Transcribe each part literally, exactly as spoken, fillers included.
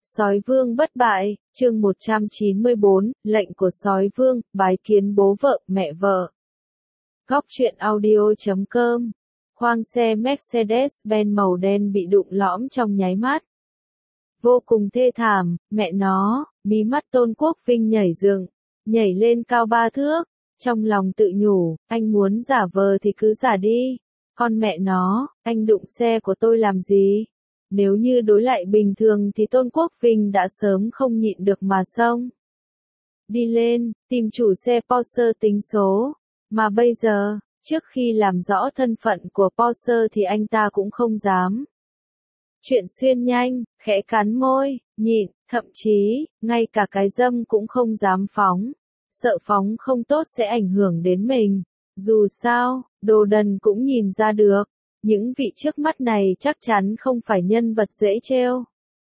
Sói Vương bất bại, chương một trăm chín mươi bốn, lệnh của Sói Vương, bái kiến bố vợ, mẹ vợ. Góc truyện audio chấm com. Khoang xe Mercedes-Benz màu đen bị đụng lõm trong nháy mắt. Vô cùng thê thảm, mẹ nó, mí mắt Tôn Quốc Vinh nhảy dựng, nhảy lên cao ba thước, trong lòng tự nhủ, anh muốn giả vờ thì cứ giả đi, con mẹ nó, anh đụng xe của tôi làm gì? Nếu như đối lại bình thường thì Tôn Quốc Vinh đã sớm không nhịn được mà xông đi lên, tìm chủ xe Porsche tính số. Mà bây giờ, trước khi làm rõ thân phận của Porsche thì anh ta cũng không dám chuyện xuyên nhanh, khẽ cắn môi, nhịn, thậm chí, ngay cả cái dâm cũng không dám phóng. Sợ phóng không tốt sẽ ảnh hưởng đến mình. Dù sao, đồ đần cũng nhìn ra được. Những vị trước mắt này chắc chắn không phải nhân vật dễ trêu.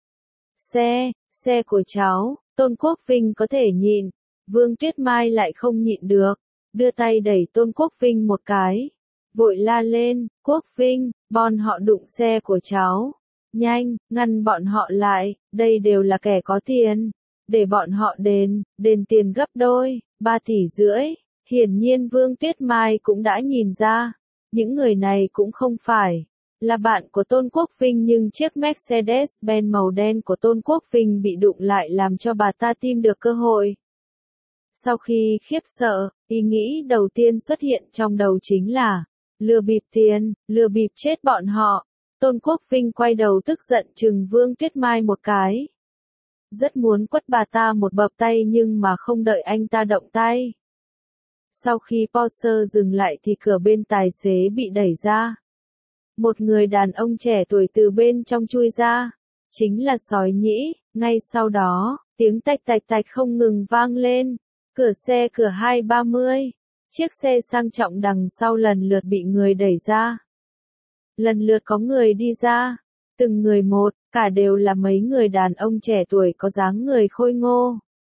Xe, xe của cháu, Tôn Quốc Vinh có thể nhịn, Vương Tuyết Mai lại không nhịn được, đưa tay đẩy Tôn Quốc Vinh một cái, vội la lên, Quốc Vinh, bọn họ đụng xe của cháu, nhanh, ngăn bọn họ lại, đây đều là kẻ có tiền, để bọn họ đền, đền tiền gấp đôi, ba tỷ rưỡi, hiển nhiên Vương Tuyết Mai cũng đã nhìn ra. Những người này cũng không phải là bạn của Tôn Quốc Vinh, nhưng chiếc Mercedes-Benz màu đen của Tôn Quốc Vinh bị đụng lại làm cho bà ta tìm được cơ hội. Sau khi khiếp sợ, ý nghĩ đầu tiên xuất hiện trong đầu chính là lừa bịp tiền, lừa bịp chết bọn họ. Tôn Quốc Vinh quay đầu tức giận trừng Vương Tuyết Mai một cái. Rất muốn quất bà ta một bập tay nhưng mà không đợi anh ta động tay. Sau khi Porsche dừng lại thì cửa bên tài xế bị đẩy ra. Một người đàn ông trẻ tuổi từ bên trong chui ra. Chính là Sói Nhĩ. Ngay sau đó, tiếng tạch tạch tạch không ngừng vang lên. Cửa xe cửa hai ba mươi. Chiếc xe sang trọng đằng sau lần lượt bị người đẩy ra. Lần lượt có người đi ra. Từng người một, cả đều là mấy người đàn ông trẻ tuổi có dáng người khôi ngô.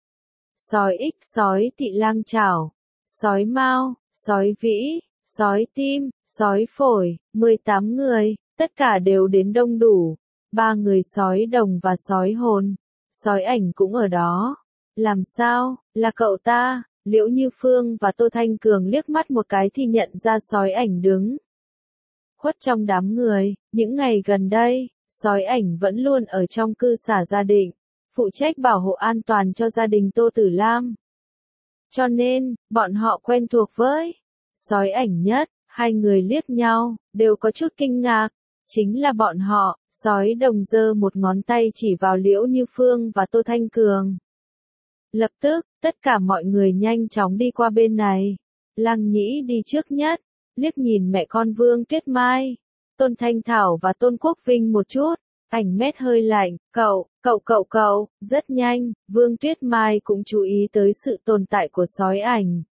Sói Ích, sói Tị Lang Chảo. Sói Mao, sói Vĩ, sói Tim, sói Phổi, mười tám người, tất cả đều đến đông đủ. Ba người sói Đồng và sói Hồn. Sói Ảnh cũng ở đó. Làm sao, là cậu ta? Liễu Như Phương và Tô Thanh Cường liếc mắt một cái thì nhận ra sói Ảnh đứng khuất trong đám người. Những ngày gần đây, sói Ảnh vẫn luôn ở trong cư xá gia đình, phụ trách bảo hộ an toàn cho gia đình Tô Tử Lam. Cho nên, bọn họ quen thuộc với sói Ảnh nhất. Hai người liếc nhau, đều có chút kinh ngạc. Chính là bọn họ. Sói Đồng giơ một ngón tay chỉ vào Liễu Như Phương và Tô Thanh Cường. Lập tức, tất cả mọi người nhanh chóng đi qua bên này. Lăng Nhĩ đi trước nhất, liếc nhìn mẹ con Vương Tuyết Mai, Tôn Thanh Thảo và Tôn Quốc Vinh một chút. Ảnh mét hơi lạnh, cậu, cậu cậu cậu, rất nhanh, Vương Tuyết Mai cũng chú ý tới sự tồn tại của sói Ảnh.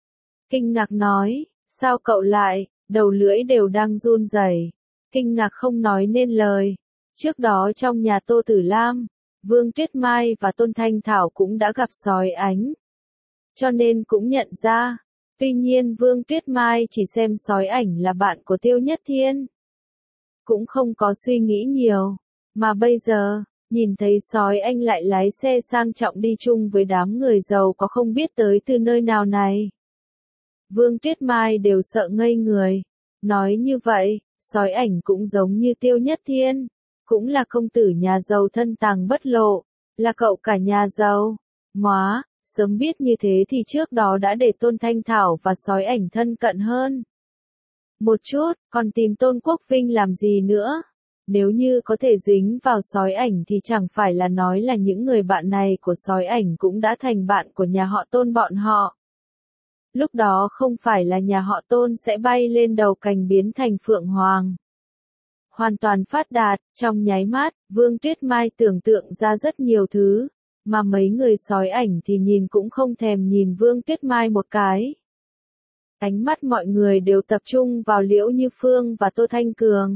Kinh ngạc nói, sao cậu lại, đầu lưỡi đều đang run rẩy, kinh ngạc không nói nên lời. Trước đó trong nhà Tô Tử Lam, Vương Tuyết Mai và Tôn Thanh Thảo cũng đã gặp sói Ánh. Cho nên cũng nhận ra, tuy nhiên Vương Tuyết Mai chỉ xem sói Ảnh là bạn của Tiêu Nhất Thiên. Cũng không có suy nghĩ nhiều. Mà bây giờ, nhìn thấy sói Anh lại lái xe sang trọng đi chung với đám người giàu có không biết tới từ nơi nào này. Vương Tuyết Mai đều sợ ngây người. Nói như vậy, sói Ảnh cũng giống như Tiêu Nhất Thiên. Cũng là công tử nhà giàu thân tàng bất lộ. Là cậu cả nhà giàu. Móa, sớm biết như thế thì trước đó đã để Tôn Thanh Thảo và sói Ảnh thân cận hơn một chút, còn tìm Tôn Quốc Vinh làm gì nữa? Nếu như có thể dính vào sói Ảnh thì chẳng phải là nói là những người bạn này của sói Ảnh cũng đã thành bạn của nhà họ Tôn bọn họ. Lúc đó không phải là nhà họ Tôn sẽ bay lên đầu cành biến thành Phượng Hoàng. Hoàn toàn phát đạt, trong nháy mắt, Vương Tuyết Mai tưởng tượng ra rất nhiều thứ, mà mấy người sói Ảnh thì nhìn cũng không thèm nhìn Vương Tuyết Mai một cái. Ánh mắt mọi người đều tập trung vào Liễu Như Phương và Tô Thanh Cường.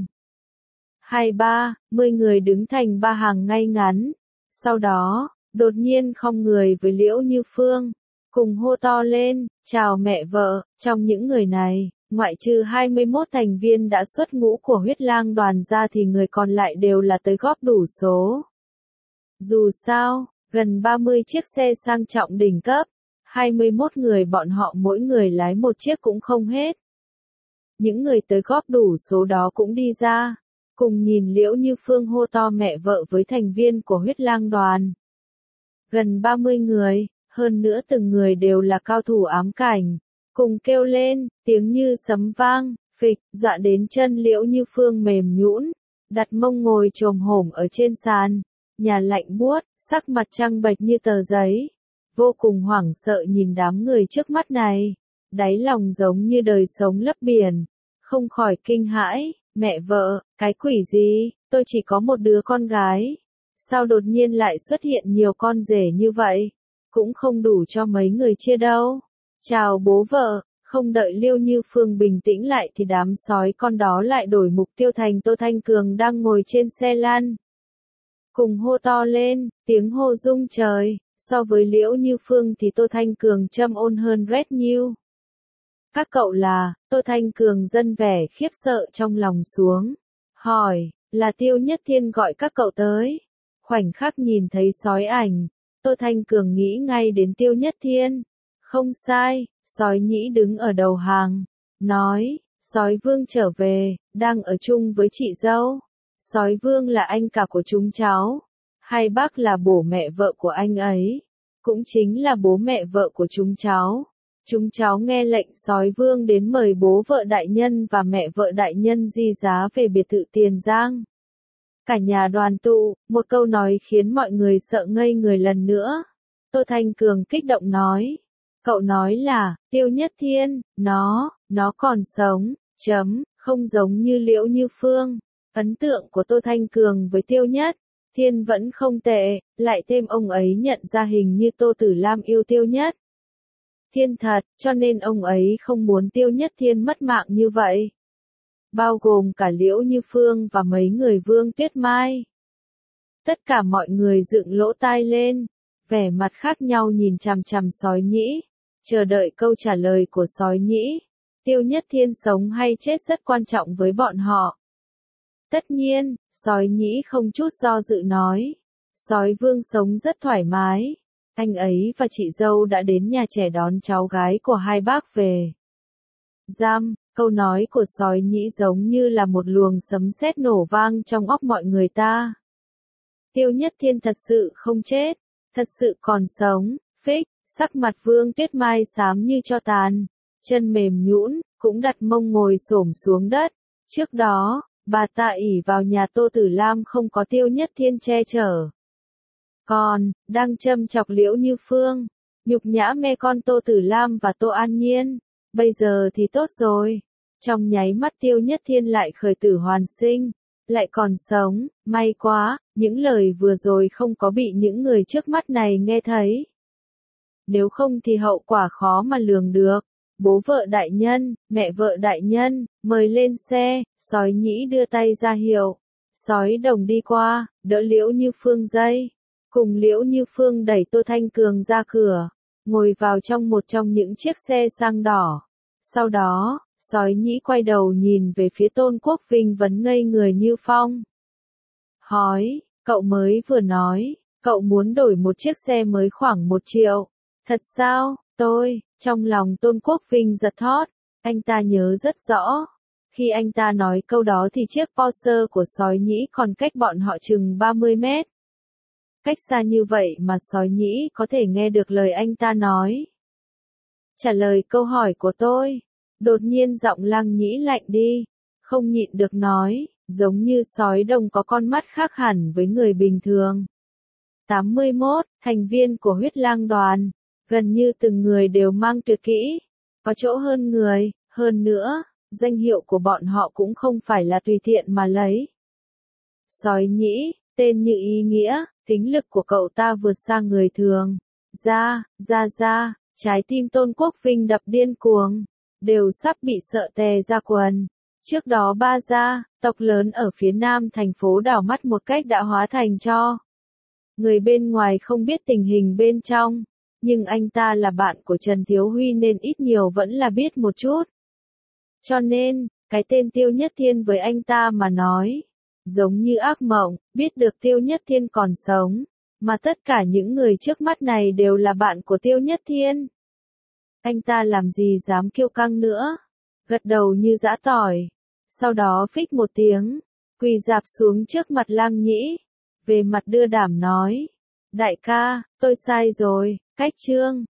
Hai ba, mươi người đứng thành ba hàng ngay ngắn. Sau đó, đột nhiên khom người với Liễu Như Phương, cùng hô to lên, chào mẹ vợ. Trong những người này, ngoại trừ hai mươi mốt thành viên đã xuất ngũ của Huyết Lang đoàn ra thì người còn lại đều là tới góp đủ số. Dù sao, gần ba mươi chiếc xe sang trọng đỉnh cấp, hai mươi mốt người bọn họ mỗi người lái một chiếc cũng không hết. Những người tới góp đủ số đó cũng đi ra, cùng nhìn Liễu Như Phương hô to mẹ vợ với thành viên của huyết lang đoàn. Gần ba mươi người, hơn nữa từng người đều là cao thủ ám cảnh, cùng kêu lên, tiếng như sấm vang, phịch, dọa đến chân Liễu Như Phương mềm nhũn, đặt mông ngồi chồm hổm ở trên sàn, nhà lạnh buốt, sắc mặt trắng bệch như tờ giấy, vô cùng hoảng sợ nhìn đám người trước mắt này, đáy lòng giống như đời sống lấp biển, không khỏi kinh hãi, mẹ vợ, cái quỷ gì, tôi chỉ có một đứa con gái, sao đột nhiên lại xuất hiện nhiều con rể như vậy, cũng không đủ cho mấy người chia đâu. Chào bố vợ, không đợi Liễu Như Phương bình tĩnh lại thì đám sói con đó lại đổi mục tiêu thành Tô Thanh Cường đang ngồi trên xe lăn. Cùng hô to lên, tiếng hô rung trời, so với Liễu Như Phương thì Tô Thanh Cường châm ôn hơn rất nhiều. Các cậu là, Tô Thanh Cường dâng vẻ khiếp sợ trong lòng xuống, hỏi, là Tiêu Nhất Thiên gọi các cậu tới. Khoảnh khắc nhìn thấy sói ảnh, Tô Thanh Cường nghĩ ngay đến Tiêu Nhất Thiên. Không sai, sói nhĩ đứng ở đầu hàng, nói, sói vương trở về, đang ở chung với chị dâu. Sói vương là anh cả của chúng cháu, hai bác là bố mẹ vợ của anh ấy, cũng chính là bố mẹ vợ của chúng cháu. Chúng cháu nghe lệnh sói vương đến mời bố vợ đại nhân và mẹ vợ đại nhân di giá về biệt thự Tiền Giang. Cả nhà đoàn tụ, một câu nói khiến mọi người sợ ngây người lần nữa. Tô Thanh Cường kích động nói. Cậu nói là, Tiêu Nhất Thiên, nó, nó còn sống, chấm, không giống như Liễu Như Phương. Ấn tượng của Tô Thanh Cường với Tiêu Nhất Thiên vẫn không tệ, lại thêm ông ấy nhận ra hình như Tô Tử Lam yêu Tiêu Nhất Thiên thật, cho nên ông ấy không muốn Tiêu Nhất Thiên mất mạng như vậy. Bao gồm cả Liễu Như Phương và mấy người Vương Tuyết Mai. Tất cả mọi người dựng lỗ tai lên, vẻ mặt khác nhau nhìn chằm chằm sói nhĩ, chờ đợi câu trả lời của sói nhĩ. Tiêu Nhất Thiên sống hay chết rất quan trọng với bọn họ. Tất nhiên, sói nhĩ không chút do dự nói. Sói vương sống rất thoải mái. Anh ấy và chị dâu đã đến nhà trẻ đón cháu gái của hai bác về. Giam, câu nói của sói nhĩ giống như là một luồng sấm sét nổ vang trong óc mọi người ta. Tiêu Nhất Thiên thật sự không chết, thật sự còn sống, phích, sắc mặt Vương Tuyết Mai xám như tro tàn, chân mềm nhũn, cũng đặt mông ngồi xổm xuống đất. Trước đó, bà ta ỷ vào nhà Tô Tử Lam không có Tiêu Nhất Thiên che chở. Còn, đang châm chọc Liễu Như Phương, nhục nhã mẹ con Tô Tử Lam và Tô An Nhiên. Bây giờ thì tốt rồi. Trong nháy mắt Tiêu Nhất Thiên lại khởi tử hoàn sinh, lại còn sống, may quá, những lời vừa rồi không có bị những người trước mắt này nghe thấy. Nếu không thì hậu quả khó mà lường được. Bố vợ đại nhân, mẹ vợ đại nhân, mời lên xe, sói nhĩ đưa tay ra hiệu. Sói đồng đi qua, đỡ Liễu Như Phương dây. Cùng Liễu Như Phương đẩy Tô Thanh Cường ra cửa, ngồi vào trong một trong những chiếc xe sang đỏ. Sau đó, sói nhĩ quay đầu nhìn về phía Tôn Quốc Vinh vấn ngây người như phong. Hỏi, cậu mới vừa nói, cậu muốn đổi một chiếc xe mới khoảng một triệu. Thật sao, tôi, trong lòng Tôn Quốc Vinh giật thót, anh ta nhớ rất rõ. Khi anh ta nói câu đó thì chiếc Porsche của sói nhĩ còn cách bọn họ chừng ba mươi mét. Cách xa như vậy mà sói nhĩ có thể nghe được lời anh ta nói. Trả lời câu hỏi của tôi, đột nhiên giọng Lăng Nhĩ lạnh đi, không nhịn được nói, giống như sói đồng có con mắt khác hẳn với người bình thường. tám mươi mốt, thành viên của huyết lang đoàn, gần như từng người đều mang tuyệt kỹ, có chỗ hơn người, hơn nữa, danh hiệu của bọn họ cũng không phải là tùy tiện mà lấy. Sói nhĩ, tên như ý nghĩa, tính lực của cậu ta vượt xa người thường. Ra, ra ra, trái tim Tôn Quốc Vinh đập điên cuồng, đều sắp bị sợ tè ra quần. Trước đó ba gia, tộc lớn ở phía nam thành phố đảo mắt một cách đã hóa thành tro. Người bên ngoài không biết tình hình bên trong, nhưng anh ta là bạn của Trần Thiếu Huy nên ít nhiều vẫn là biết một chút. Cho nên, cái tên Tiêu Nhất Thiên với anh ta mà nói, giống như ác mộng, biết được Tiêu Nhất Thiên còn sống, Mà tất cả những người trước mắt này đều là bạn của Tiêu Nhất Thiên. Anh ta làm gì dám kiêu căng nữa. Gật đầu như giã tỏi. Sau đó phích một tiếng, quỳ rạp xuống trước mặt Lăng Nhĩ. Về mặt đưa đảm nói. Đại ca, tôi sai rồi, cách trương.